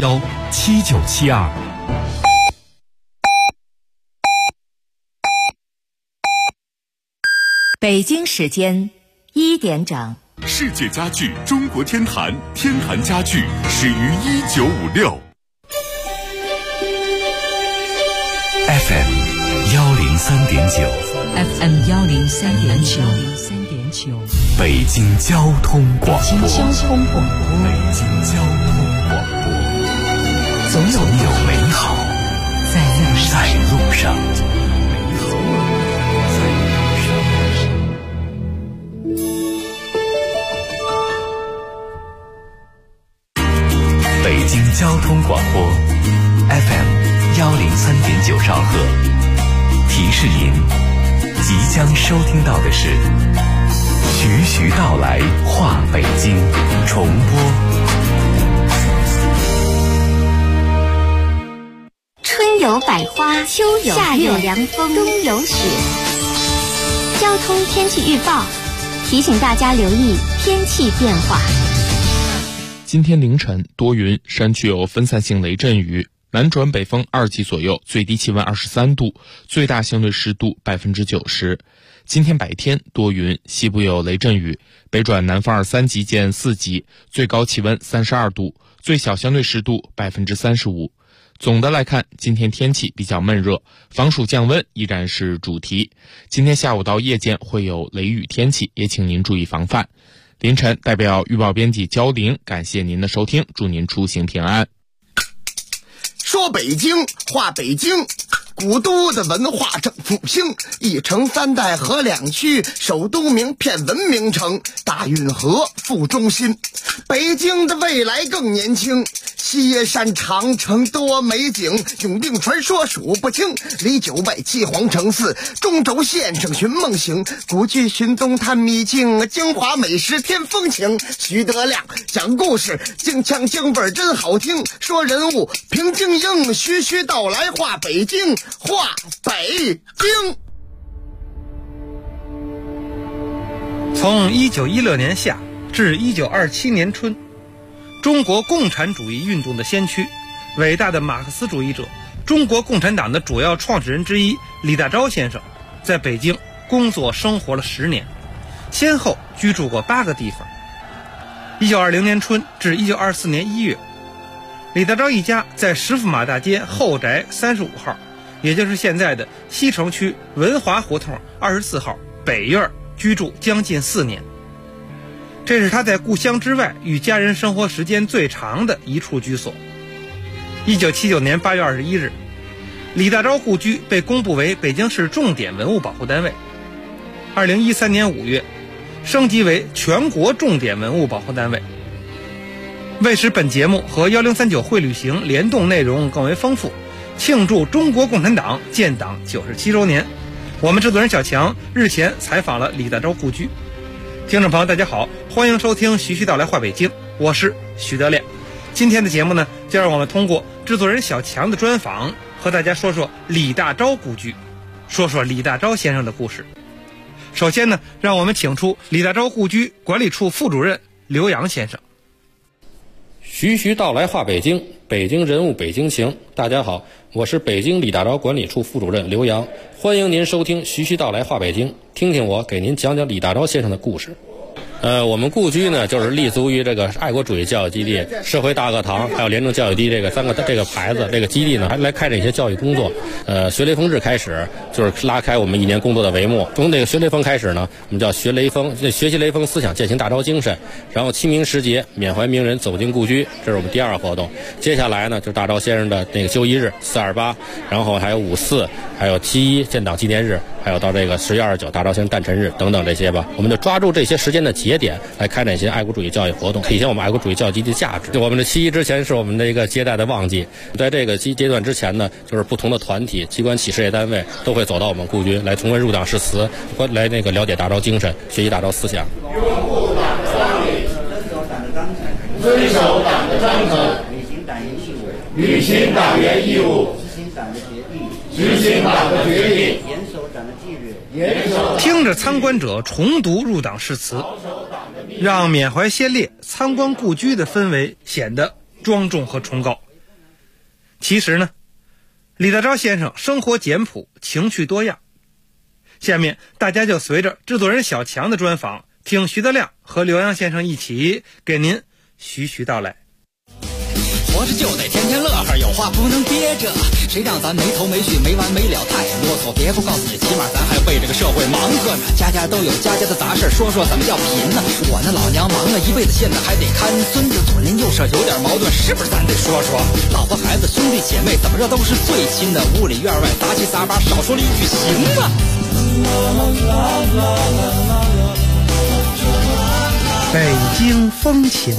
010-7972。 北京时间1点整。 世界家具中国天坛，天坛家具始于1956。 FM 103.9 FM 103.9 北京交通广播。 北京交通广播。 总有美好在路上。北京交通广播 FM 103.9兆赫，提示您即将收听到的是徐徐道来话北京重播。 春有百花，秋有夏有凉风，冬有雪。交通天气预报提醒大家留意天气变化。 今天凌晨多云，山区有分散性雷阵雨，南转北风2级左右，最低气温23度，最大相对湿度90%。今天白天多云，西部有雷阵雨，北转南风3级见4级，最高气温32度，最小相对湿度35%。总的来看，今天天气比较闷热，防暑降温依然是主题。今天下午到夜间会有雷雨天气，也请您注意防范。凌晨代表预报编辑焦玲，感谢您的收听，祝您出行平安。 说北京话北京，古都的文化正复兴，一城3代河2区，首都名片文明城，大运河副中心。北京的未来更年轻，西山长城多美景，永定传说数不清，离9拜七皇城寺，中轴线上寻梦行，古剧寻踪探秘境，京华美食添风情。徐德亮讲故事，京腔京味真好听，说人物评京英，徐徐道来话北京，话北京。 从1916年夏至1927年春，中国共产主义运动的先驱，伟大的马克思主义者，中国共产党的主要创始人之一李大钊先生，在北京工作生活了10年，先后居住过8个地方。1920年春至1924年1月，李大钊一家在石驸马大街后宅35号，也就是现在的西城区文华胡同24号北院居住将近4年。这是他在故乡之外与家人生活时间最长的一处居所。1979年8月21日，李大钊故居被公布为北京市重点文物保护单位。2013年5月，升级为全国重点文物保护单位。为使本节目和1039会旅行联动内容更为丰富，庆祝中国共产党建党97周年，我们制作人小强日前采访了李大钊故居。听众朋友大家好，欢迎收听徐徐道来话北京，我是徐德亮。今天的节目呢，就让我们通过制作人小强的专访，和大家说说李大钊故居，说说李大钊先生的故事。首先呢，让我们请出李大钊故居管理处副主任刘洋先生。 徐徐道来话北京，北京人物北京情。大家好，我是北京李大钊管理处副主任刘洋，欢迎您收听徐徐道来话北京，听听我给您讲讲李大钊先生的故事。我们故居呢，就是立足于这个爱国主义教育基地、社会大课堂，还有廉政教育局这个3个这个牌子，这个基地呢，还来开展一些教育工作。学雷锋日开始，就是拉开我们1年工作的帷幕。从这个学雷锋开始呢，我们叫学雷锋，学习雷锋思想，践行大钊精神。然后清明时节，缅怀名人，走进故居，这是我们第2个活动。接下来呢，就是大钊先生的那个就义日428，然后还有5·4，还有7·1建党纪念日，还有到这个10月29大钊先生诞辰日等等这些吧。我们就抓住这些时间的节点来开展一些爱国主义教育活动，体现我们爱国主义教育基地的价值。我们的7·1之前是我们的一个接待的旺季，在这个阶段之前呢，就是不同的团体、机关企事业单位都会走到我们故居来重温入党誓词，来那个了解大钊精神，学习大钊思想。 拥护党的纲领，遵守党的章程，履行党员义务，履行党员义务，执行党的决定，执行党的决定，严守党的纪律。 听着参观者重读入党誓词，让缅怀先烈参观故居的氛围显得庄重和崇高。 其实呢，李大钊先生生活简朴，情趣多样。下面大家就随着制作人小强的专访，听徐德亮和刘洋先生一起给您徐徐道来。 活着就得天天乐呵，有话不能憋着，谁让咱没头没绪没完没了太啰嗦。别不告诉你，起码咱还为这个社会忙活着，家家都有家家的杂事，说说怎么叫贫呢？我那老娘忙了一辈子，现在还得看孙子，左邻右舍有点矛盾，是不是咱得说说？老婆孩子兄弟姐妹怎么着都是最亲的，屋里院外杂七杂八，少说了一句行啊。 北京风情。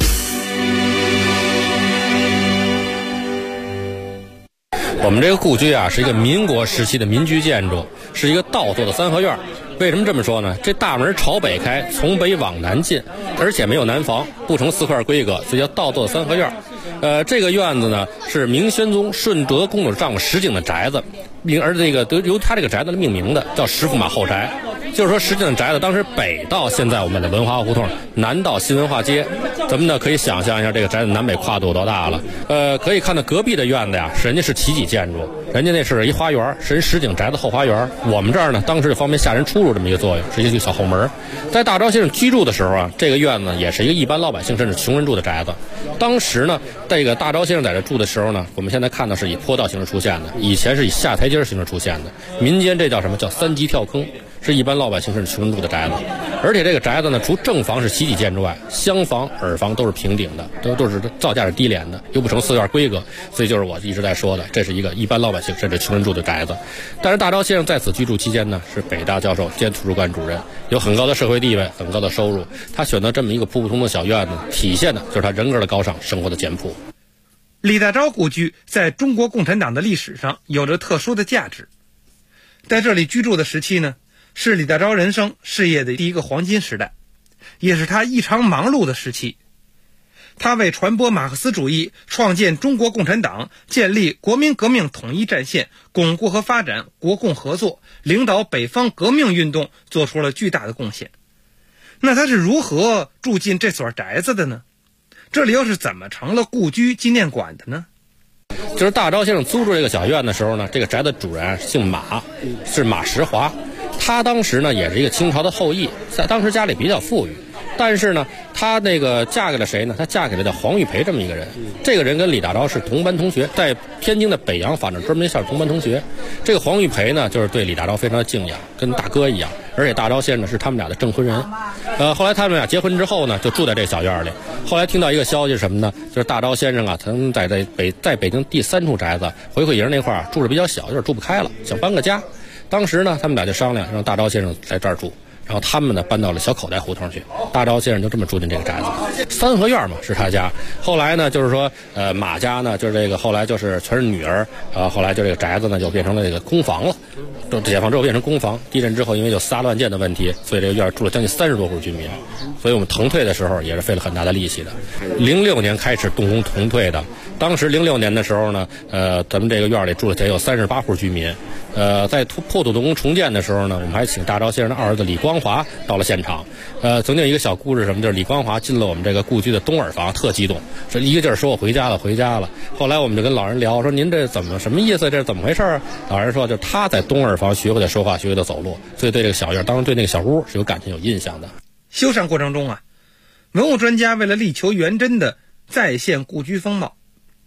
我们这个故居啊，是一个民国时期的民居建筑，是一个倒座的三合院。为什么这么说呢？这大门朝北开，从北往南进，而且没有南房，不成四块规格，所以叫倒座三合院。这个院子呢是明宣宗顺德公主丈夫石井的宅子，而这个由他这个宅子命名的，叫石驸马后宅。就是说石井的宅子当时北到现在我们的文华胡同，南到新文化街，咱们呢可以想象一下这个宅子南北跨度有多大了。可以看到隔壁的院子呀，人家是奇迹建筑，人家那是一花园，是人石井宅子后花园。我们这儿呢，当时就方便下人出入这么一个作用，是一个小后门。在大钊先生居住的时候啊，这个院子也是一个一般老百姓甚至穷人住的宅子。当时呢，这个大钊先生在这住的时候呢，我们现在看到是以坡道形式出现的，以前是以下台阶形式出现的。民间这叫什么？叫三级跳坑，是一般老百姓甚至穷人住的宅子。而且这个宅子呢，除正房是奇迹建筑外，厢房、耳房都是平顶的，都是造价是低廉的，又不成四院规格，所以就是我一直在说的，这是一个一般老百姓甚至穷人住的宅子。但是大钊先生在此居住期间呢，是北大教授兼图书馆主任，有很高的社会地位，很高的收入。他选择这么一个普普通的小院子，体现的就是他人格的高尚，生活的简朴。 李大钊故居在中国共产党的历史上有着特殊的价值。在这里居住的时期呢，是李大钊人生事业的第一个黄金时代，也是他异常忙碌的时期。他为传播马克思主义、创建中国共产党、建立国民革命统一战线、巩固和发展国共合作、领导北方革命运动做出了巨大的贡献。那他是如何住进这所宅子的呢？这里又是怎么成了故居纪念馆的呢？ 就是大钊先生租住这个小院的时候呢，这个宅的主人姓马，是马时华。他当时呢也是一个清朝的后裔，在当时家里比较富裕，但是呢他那个嫁给了谁呢？他嫁给了叫黄玉培这么一个人。这个人跟李大钊是同班同学，在天津的北洋法政专门校同班同学。这个黄玉培呢就是对李大钊非常的敬仰，跟大哥一样，而且大钊先生是他们俩的证婚人。后来他们俩结婚之后呢，就住在这小院里。后来听到一个消息是什么呢？就是大钊先生啊，曾在北京第3处宅子回馈营那块住着比较小，有点住不开了，想搬个家。当时呢，他们俩就商量让大钊先生在这儿住，然后他们呢搬到了小口袋胡同去。大钊先生就这么住进这个宅子，三合院嘛是他家。后来呢，就是说马家呢就是这个后来就是全是女儿，后来就这个宅子呢就变成了这个公房了。解放之后变成公房，地震之后因为有4大乱建的问题，所以这个院住了将近30多户居民。所以我们腾退的时候也是费了很大的力气的。06年开始动工腾退的，当时06年的时候呢，咱们这个院里住了得有38户居民。在破土动工重建的时候呢，我们还请大钊先生的二儿子李光华到了现场。曾经有一个小故事，什么就是李光华进了我们这个故居的东耳房，特激动，说一个劲儿说我回家了回家了。后来我们就跟老人聊，说您这怎么什么意思？这是怎么回事？老人说，就他在东耳房学会的说话，学会的走路，所以对这个小院，当然对那个小屋是有感情有印象的。 修缮过程中啊，文物专家为了力求原真的再现故居风貌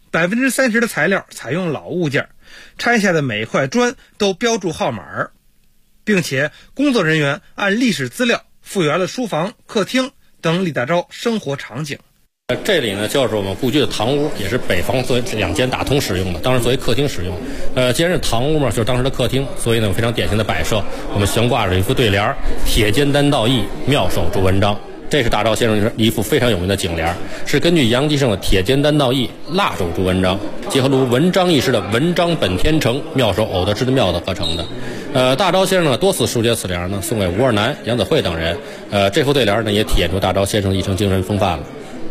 ，30%的材料采用老物件，拆下的每块砖都标注号码，并且工作人员按历史资料复原了书房、客厅等李大钊生活场景。 这里呢就是我们故居的堂屋，也是北房作为2间打通使用的，当时作为客厅使用。既然是堂屋嘛，就是当时的客厅，所以呢非常典型的摆设，我们悬挂着一副对联：铁肩担道义，妙手著文章。这是大钊先生一副非常有名的颈联，是根据杨吉胜的铁肩担道义，蜡手著文章，结合了文章一诗的文章本天成，妙手偶得之的妙的合成的。大钊先生呢多次书写此联呢，送给吴二南、杨子慧等人。这副对联呢也体现出大钊先生的一生精神风范了。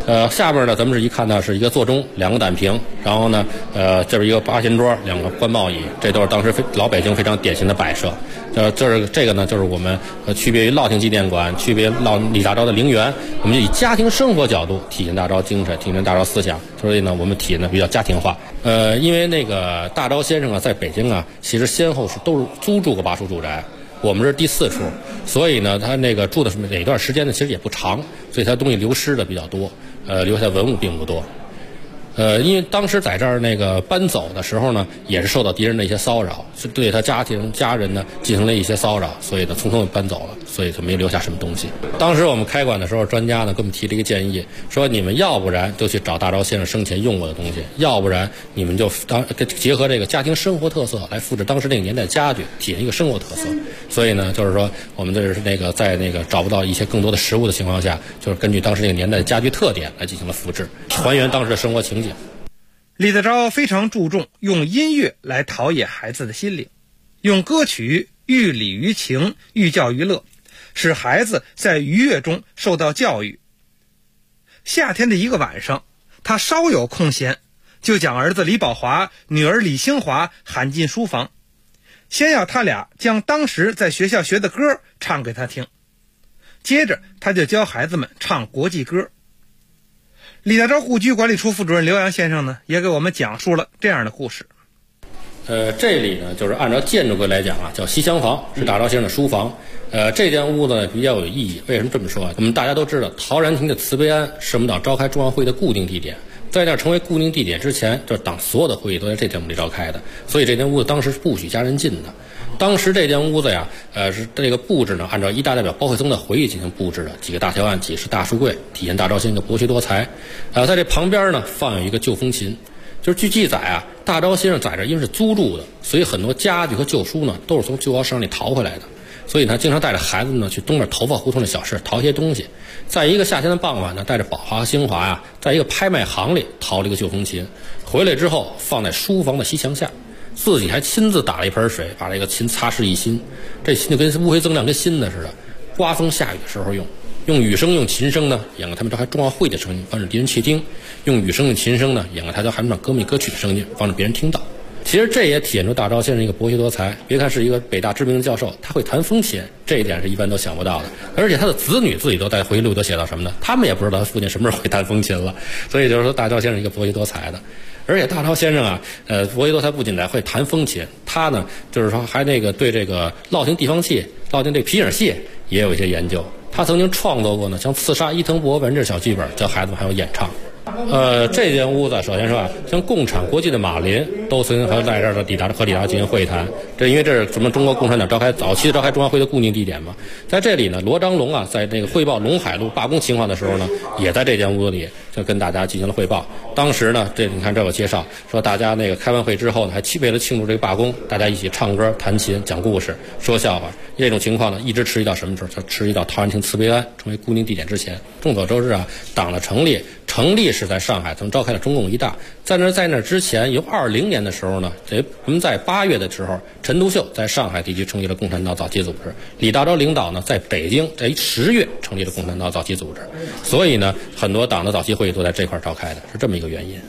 下边呢咱们是一看到是一个座钟，2个胆瓶，然后呢这边一个八仙桌，2个官帽椅，这都是当时老北京非常典型的摆设。就是这个呢就是我们区别于乐亭纪念馆，区别李大钊的陵园，我们就以家庭生活角度体现大钊精神，体现大钊思想，所以呢我们体现的比较家庭化。因为那个大钊先生啊在北京啊其实先后都是租住过8处住宅，我们是第4处，所以呢他那个住的哪段时间呢其实也不长，所以他东西流失的比较多，留下文物并不多。因为当时在这儿那个搬走的时候呢，也是受到敌人的一些骚扰，是对他家人呢进行了一些骚扰，所以呢匆匆搬走了，所以就没留下什么东西。当时我们开馆的时候，专家呢给我们提了一个建议，说你们要不然就去找大钊先生生前用过的东西，要不然你们就结合这个家庭生活特色来复制当时那个年代家具，体现一个生活特色。所以呢，就是说我们这是那个在那个找不到一些更多的实物的情况下，就是根据当时那个年代的家具特点来进行了复制，还原当时的生活情景。 李大钊非常注重用音乐来陶冶孩子的心灵，用歌曲寓礼于情，寓教于乐，使孩子在愉悦中受到教育。夏天的一个晚上，他稍有空闲，就将儿子李宝华、女儿李兴华喊进书房，先要他俩将当时在学校学的歌唱给他听，接着他就教孩子们唱国际歌。李大钊故居管理处副主任刘洋先生呢，也给我们讲述了这样的故事。 这里呢，就是按照建筑规来讲啊，叫西厢房，是大钊先生的书房。这间屋子呢比较有意义，为什么这么说啊？我们大家都知道，陶然亭的慈悲庵是我们党召开中央会议的固定地点，在那成为固定地点之前，就是党所有的会议都在这间屋里召开的，所以这间屋子当时是不许家人进的。当时这间屋子呀，是这个布置呢，按照一大代表包惠僧的回忆进行布置的，几个大条案，几十大书柜，体现大钊先生的博学多才。在这旁边呢，放有一个旧风琴，就是据记载啊，大钊先生在这因为是租住的，所以很多家具和旧书呢，都是从旧窑市场里淘回来的。所以他经常带着孩子呢去东边头发胡同的小市淘一些东西。在一个夏天的傍晚呢，带着宝华和兴华呀，在一个拍卖行里淘了一个旧风琴，回来之后放在书房的西墙下。自己还亲自打了一盆水，把这个琴擦拭一新，这琴就跟乌黑锃亮，跟新的似的。刮风下雨的时候用雨声用琴声呢演个他们召开中奥会的声音，防止敌人窃听；用雨声用琴声呢演个他叫韩唱歌密歌曲的声音，防止别人听到。其实这也体现出大钊先生一个博学多才。别看是一个北大知名的教授，他会弹风琴，这一点是一般都想不到的。而且他的子女自己都在回忆录都写到什么呢？他们也不知道他父亲什么时候会弹风琴了。所以就是说，大钊先生一个博学多才的。而且大钊先生啊，博学多才不仅会弹风琴，他呢就是说还那个对这个乐亭地方戏、乐亭这皮影戏也有一些研究。他曾经创作过呢，像《刺杀伊藤博文》这小剧本，教孩子们还有演唱。这间屋子首先说啊，像共产国际的马林都曾经和在这儿的李大钊进行会谈，这因为这是什么中国共产党早期的召开中央会的固定地点嘛。在这里呢，罗章龙啊，在那个汇报陇海路罢工情况的时候呢，也在这间屋子里就跟大家进行了汇报。当时呢，你看这有介绍说，大家那个开完会之后呢，还为了庆祝这个罢工，大家一起唱歌、弹琴、讲故事、说笑话。这种情况呢，一直持续到什么时候？就持续到陶然亭慈悲庵成为固定地点之前。众所周知啊，党的成立是在上海曾召开了中共一大，在那之前，由20年的时候呢，我们在8月的时候，陈独秀在上海地区成立了共产党早期组织，李大钊领导呢在北京在10月成立了共产党早期组织，所以呢，很多党的早期会议都在这块召开的，是这么一个原因。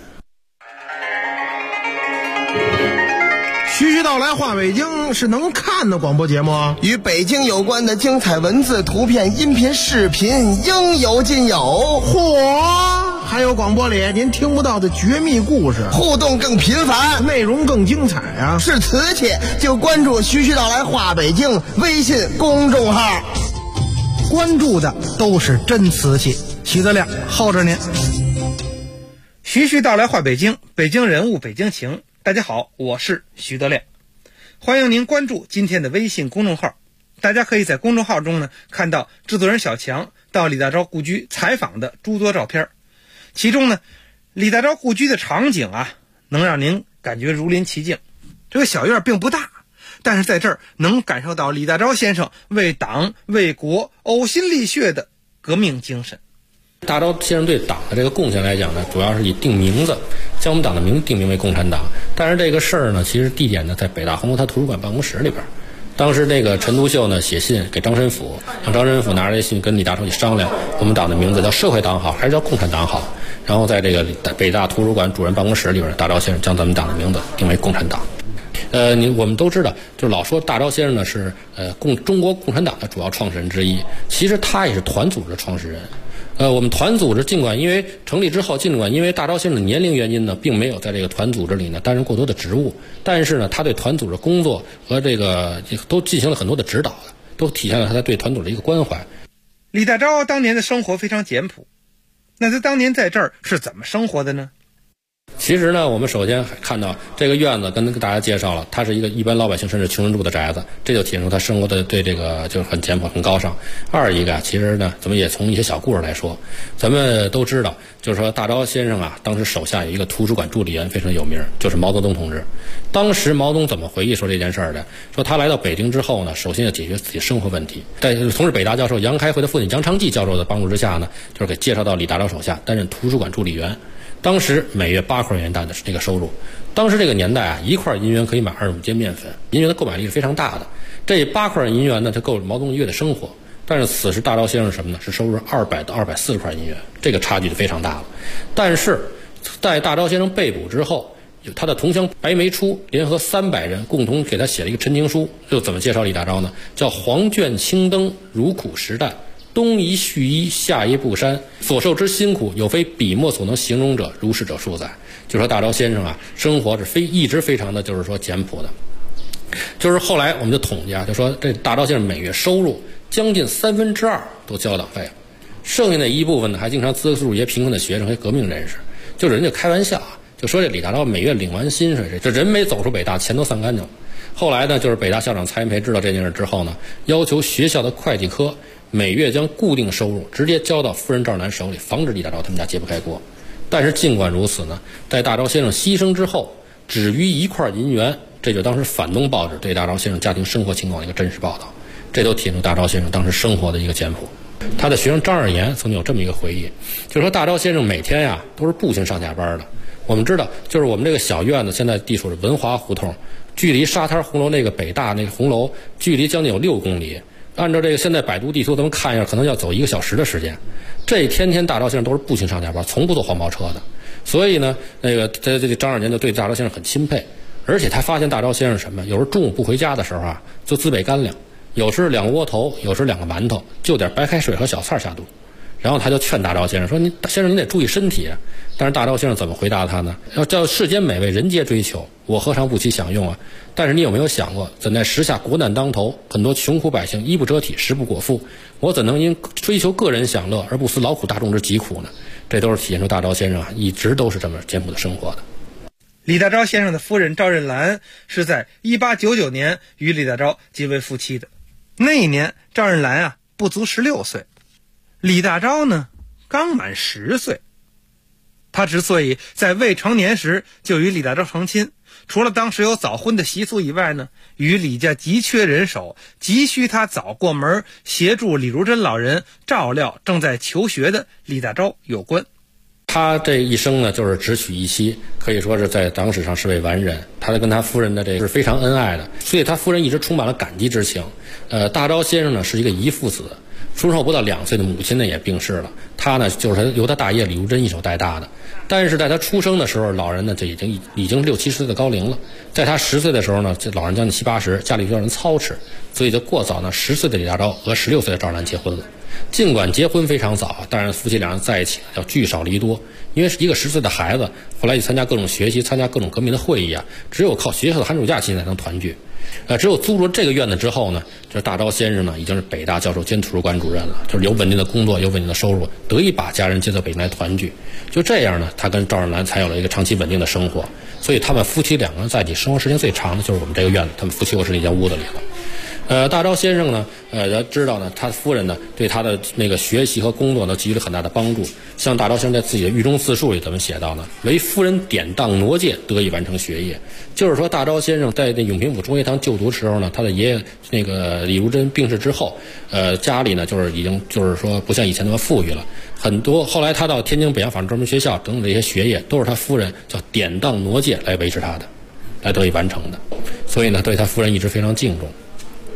徐徐道来话北京是能看的广播节目， 与北京有关的精彩文字、图片、音频、视频应有尽有。 嚯！还有广播里您听不到的绝密故事， 互动更频繁， 内容更精彩啊！ 是瓷器就关注徐徐道来话北京微信公众号， 关注的都是真瓷器。徐德亮候着您。 徐徐道来话北京，北京人物，北京情。大家好，我是徐德亮，欢迎您关注今天的微信公众号。大家可以在公众号中呢看到制作人小强到李大钊故居采访的诸多照片，其中呢李大钊故居的场景啊能让您感觉如临其境。这个小院并不大，但是在这儿能感受到李大钊先生为党为国呕心沥血的革命精神。 大钊先生对党的这个贡献来讲呢，主要是以定名字，将我们党的名字定名为共产党。但是这个事儿呢，其实地点呢在北大红楼台图书馆办公室里边。 当时那个陈独秀呢写信给张申府，让张申府拿着这信跟李大钊去商量，我们党的名字叫社会党好还是叫共产党好？然后在这个北大图书馆主任办公室里边，大钊先生将咱们党的名字定为共产党。我们都知道，就老说大钊先生呢是中国共产党的主要创始人之一，其实他也是团组织的创始人。我们团组织尽管因为成立之后，尽管因为大钊先生的年龄原因呢，并没有在这个团组织里呢担任过多的职务，但是呢，他对团组织工作和这个都进行了很多的指导的，都体现了他对团组织的一个关怀。 李大钊当年的生活非常简朴，那他当年在这儿是怎么生活的呢？ 其实呢，我们首先看到这个院子跟大家介绍了，它是一个一般老百姓甚至穷人住的宅子，这就体现出他生活的对这个就是很简朴很高尚。二一个其实呢，咱们也从一些小故事来说，咱们都知道，就是说大钊先生啊，当时手下有一个图书馆助理员非常有名，就是毛泽东同志。当时毛泽东怎么回忆说这件事儿的？说他来到北京之后呢，首先要解决自己生活问题，在同时北大教授杨开慧的父亲杨长济教授的帮助之下呢，就是给介绍到李大钊手下担任图书馆助理员。当时每月8块银元的这个收入，当时这个年代啊，1块银元可以买25斤面粉，银元的购买力是非常大的。这8块银元呢，就够毛泽东一月的生活。但是此时大钊先生什么呢？是收入200到240块银元，这个差距就非常大了。但是在大钊先生被捕之后，他的同乡白眉初联合300人共同给他写了一个陈情书，就怎么介绍李大钊呢？叫黄卷青灯，如苦实淡。东夷续衣，下夷不删，所受之辛苦，有非笔墨所能形容者，如是者数载。就说大钊先生啊，生活是一直非常的，就是说简朴的。就是后来我们就统计啊，就说这大钊先生每月收入将近2/3都交党费了，剩下的一部分呢，还经常资助一些贫困的学生和革命人士。就是人家开玩笑啊，就说这李大钊每月领完薪水，这人没走出北大，钱都散干净了。后来呢，就是北大校长蔡元培知道这件事之后呢，要求学校的会计科每月将固定收入直接交到夫人赵兰手里，防止李大钊他们家揭不开锅。但是尽管如此呢，在大钊先生牺牲之后，只余1块银元，这就当时反动报纸对大钊先生家庭生活情况的一个真实报道，这都体现出大钊先生当时生活的一个简朴。他的学生张尔言曾经有这么一个回忆，就是说大钊先生每天呀都是步行上下班的。我们知道，就是我们这个小院子现在地处是文华胡同，距离沙滩红楼那个北大那个红楼距离将近有6公里。按照这个现在百度地图咱们看一下，可能要走1个小时的时间。这天大钊先生都是步行上下班，从不坐黄包车的。所以呢，这张尔年就对大钊先生很钦佩。而且他发现大钊先生什么，有时候中午不回家的时候啊，就自备干粮，有时2个窝头，有时2个馒头，就点白开水和小菜下肚。然后他就劝大钊先生说：“先生您得注意身体啊。”但是大钊先生怎么回答他呢？要叫世间美味人皆追求，我何尝不起享用啊？但是你有没有想过，怎奈时下国难当头，很多穷苦百姓衣不遮体，食不果腹，我怎能因追求个人享乐而不思劳苦大众之疾苦呢？这都是体现出大钊先生啊，一直都是这么简朴的生活的。 李大钊先生的夫人赵任兰是在1899年与李大钊结为夫妻的。那一年赵任兰啊不足16岁，李大钊呢刚满10岁。他之所以在未成年时就与李大钊成亲，除了当时有早婚的习俗以外呢，与李家急缺人手，急需他早过门协助李如珍老人照料正在求学的李大钊有关。 他这一生呢，就是只娶一妻，可以说是在党史上是位完人。他跟他夫人的这个是非常恩爱的，所以他夫人一直充满了感激之情。大钊先生呢是一个遗父子，出生后不到2岁的母亲呢也病逝了，他呢就是由他大爷李如珍一手带大的。但是在他出生的时候，老人呢就已经60、70岁的高龄了。在他10岁的时候呢，这老人将近70、80，家里就让人操持，所以就过早呢10岁的李大钊和16岁的赵兰结婚了。尽管结婚非常早，但是夫妻两人在一起要聚少离多，因为是一个10岁的孩子，后来去参加各种学习，参加各种革命的会议啊，只有靠学校的寒暑假期间才能团聚。只有租入这个院子之后呢，这大钊先生呢已经是北大教授兼图书馆主任了，就是有稳定的工作，有稳定的收入，得以把家人接到北京来团聚。就这样呢，他跟赵任兰才有了一个长期稳定的生活。所以他们夫妻2个人在一起生活时间最长的就是我们这个院子，他们夫妻卧室那间屋子里了。大钊先生呢，知道呢，他夫人呢对他的那个学习和工作呢给予了很大的帮助。像大钊先生在自己的狱中自述里怎么写到呢？为夫人典当挪介，得以完成学业。就是说，大钊先生在那永平府中学堂就读的时候呢，他的爷爷那个李如珍病逝之后，家里呢就是已经就是说不像以前那么富裕了，很多后来他到天津北洋法政专门学校等等这些学业，都是他夫人叫典当挪介来维持他的，来得以完成的。所以呢，对他夫人一直非常敬重。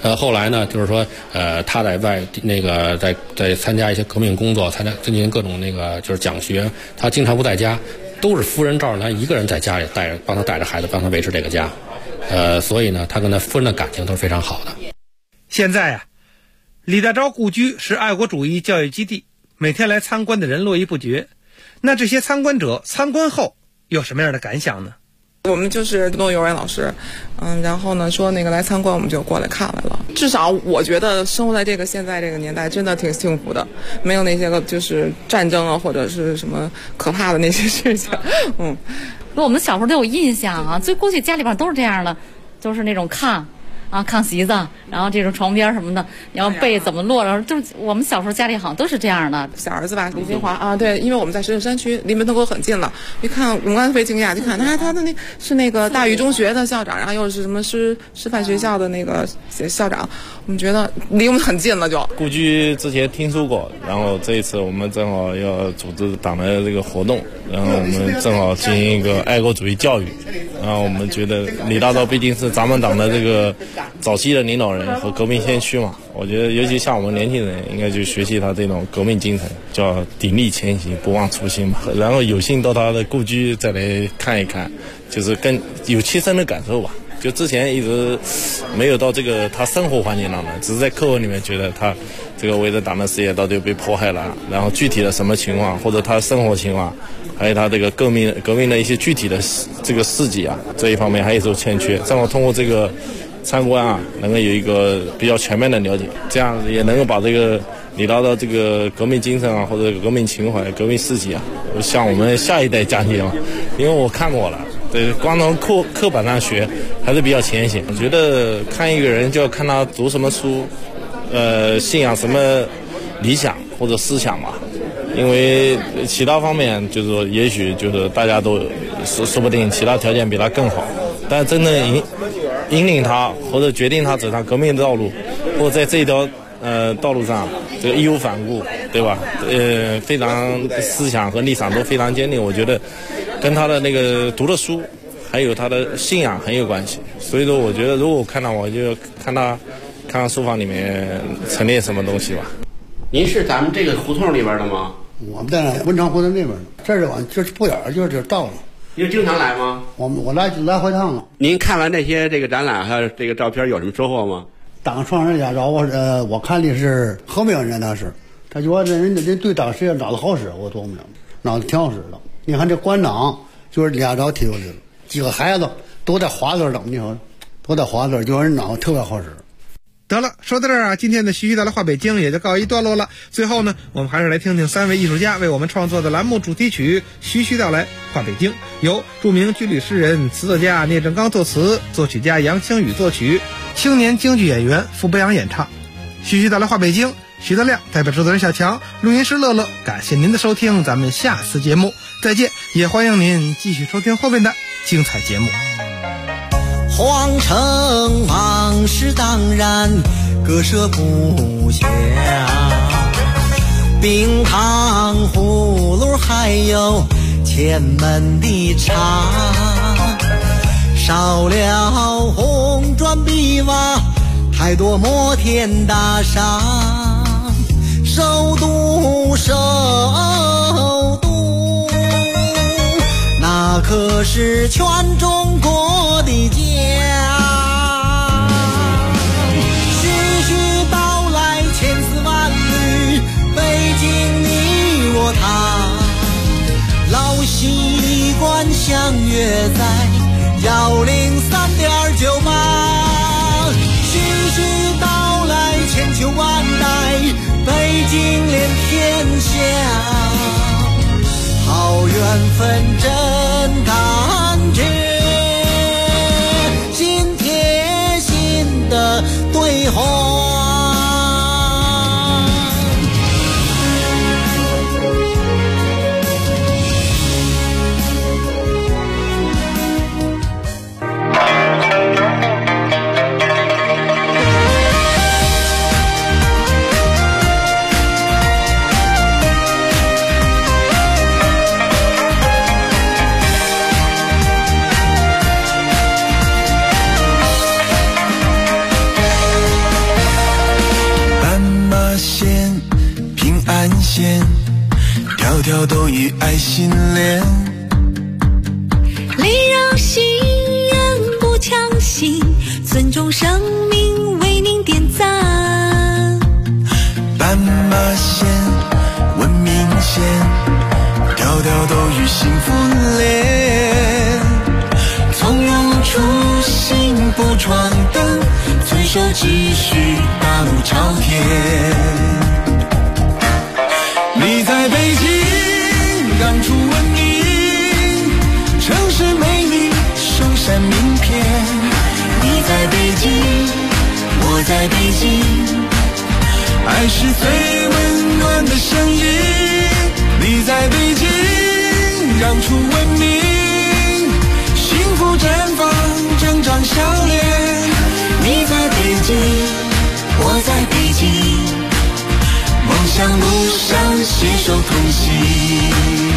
后来呢，就是说他在在参加一些革命工作，进行各种就是讲学，他经常不在家，都是夫人赵尔南一个人在家里帮他带着孩子，帮他维持这个家。所以呢，他跟他夫人的感情都是非常好的。 现在啊，李大钊故居是爱国主义教育基地，每天来参观的人络绎不绝。那这些参观者参观后有什么样的感想呢？ 我们就是动物幼儿园老师，然后呢说来参观，我们就过来看来了。至少我觉得生活在现在这个年代，真的挺幸福的，没有那些个就是战争啊或者是什么可怕的那些事情。 我们小时候都有印象啊，最过去家里边都是这样的，就是那种炕席子，然后这种床边什么的，然后被怎么落了，就是我们小时候家里好像都是这样的。 小儿子吧，李金华啊，对，因为我们在石景山区，离门头沟很近了。一看，我们刚才特别惊讶，就看他的是大禹中学的校长，然后又是什么师范学校的校长，我们觉得离我们很近了就。 故居之前听说过，然后这一次我们正好要组织党的这个活动，然后我们正好进行一个爱国主义教育，然后我们觉得李大钊毕竟是咱们党的这个早期的领导人和革命先驱嘛，我觉得尤其像我们年轻人应该去学习他这种革命精神，叫砥砺前行，不忘初心嘛。然后有幸到他的故居再来看一看，就是更有切身的感受吧。就之前一直没有到他生活环境当中，只是在课文里面觉得他这个为了党的事业到底被迫害了，然后具体的什么情况，或者他生活情况，还有他这个革命的一些具体的这个事迹啊，这一方面还有所欠缺。正好通过这个参观啊，能够有一个比较全面的了解，这样也能够把这个李大钊这个革命精神啊，或者革命情怀、革命事迹啊，向我们下一代讲解嘛。因为我看过了，对，光从课本上学还是比较浅显。我觉得看一个人就要看他读什么书，信仰什么理想或者思想吧。因为其他方面就是说，也许就是大家都说不定其他条件比他更好，但真正引领他或者决定他走上革命的道路，或者在这一条道路上这个义无反顾，对吧？非常思想和立场都非常坚定，我觉得跟他的读的书还有他的信仰很有关系。所以说我觉得如果我看到，我就看看书房里面陈列什么东西吧。 您是咱们这个胡同里边的吗？ 我们在文昌胡同那边的，这是往就是不远就是到了。 您经常来吗？ 我来回趟了。 您看完这些展览还有这个照片有什么收获吗？ 党创始人家我看的是革命人，他觉得人对党事业脑子好使，我琢磨着脑子挺好使的。你看这馆长就是李大钊提出来的，几个孩子都在划字等，你说都在划字，就是脑子特别好使。 得了，说到这儿啊，今天的徐徐道来话北京也就告一段落了。最后呢，我们还是来听听3位艺术家为我们创作的栏目主题曲《徐徐道来话北京》，由著名军旅诗人、词作家聂政刚作词，作曲家杨清宇作曲，青年京剧演员傅北阳演唱。徐徐道来话北京，徐德亮代表制作人小强，录音师乐乐，感谢您的收听，咱们下次节目再见，也欢迎您继续收听后面的精彩节目。 皇城往事当然割舍不下，冰糖葫芦还有前门的茶，少了红砖碧瓦，太多摩天大厦，首都那可是全中国的家。徐徐道来千丝万缕，北京你我他，老习惯相约在103.98。徐徐道来千秋万代，北京连天下。好缘分真感觉，心贴心的对话。 爱心连， 礼让行人不强行，尊重生命为您点赞。 斑马线、文明线，条条都与幸福连。从容出行不闯灯，遵守秩序，大路朝天。你在北京让出文明，城市美丽首闪名片。你在北京，我在北京，爱是最温暖的声音。你在北京让出文明，幸福绽放，整张笑脸。你在北京，我在北京，梦想路上携手同行。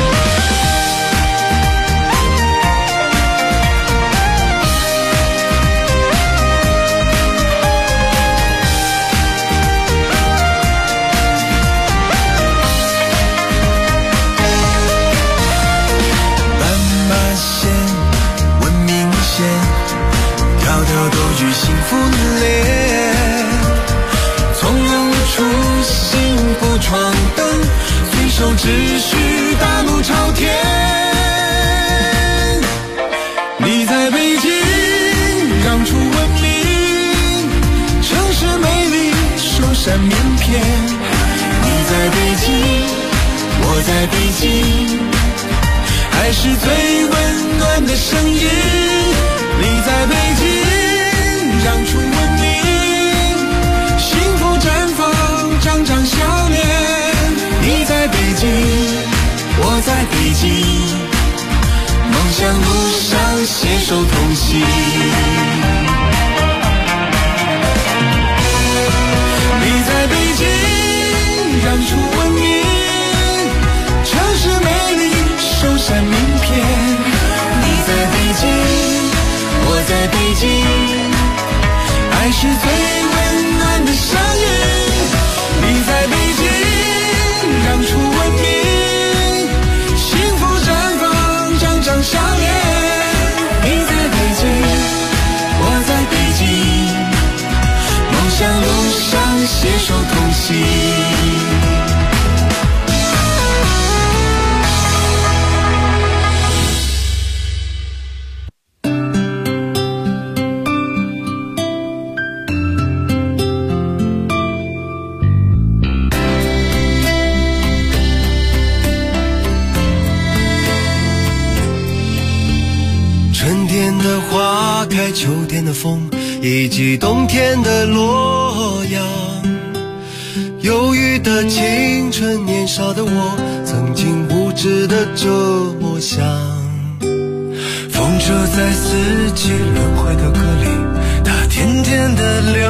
斑马线、文明线，条条都与幸福连。从容出行不闯灯，遵守秩序，大路朝天。你在北京让出文明，城市美丽首闪名片。你在北京，我在北京，爱是最温暖的声音。你在北京让出文明，幸福绽放，张张笑脸。你在北京，我在北京，梦想路上携手同行。你在北京让出文明，城市美丽首闪名片。你在北京，我在北京，爱是最温暖的声音。你在北京让出文明，幸福绽放，张张笑脸。你在北京，我在北京，梦想路上携手同行。春天的花开，秋天的风，以及冬天的洛阳。忧郁的青春，年少的我，曾经无知的这么想。风车在四季轮回的歌里，它甜甜的流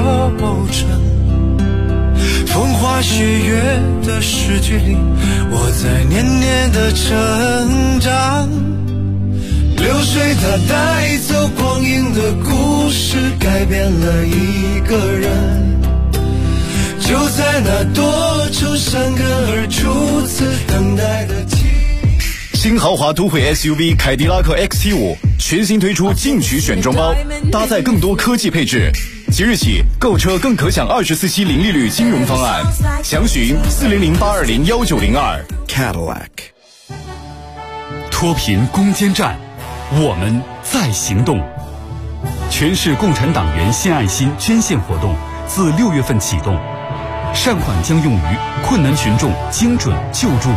着。风花雪月的诗句里，我在年年的成长。流水它带走光阴的故事，改变了一个人。就在那多愁善感而初次等待的新豪华都会 SUV 凯迪拉克 XT5 全新推出进取选装包，搭载更多科技配置。即日起购车更可享24期零利率金融方案，详询400-820-1902 Cadillac。 脱贫攻坚战，我们在行动。全市共产党员献爱心捐献活动自6月份启动，善款将用于困难群众精准救助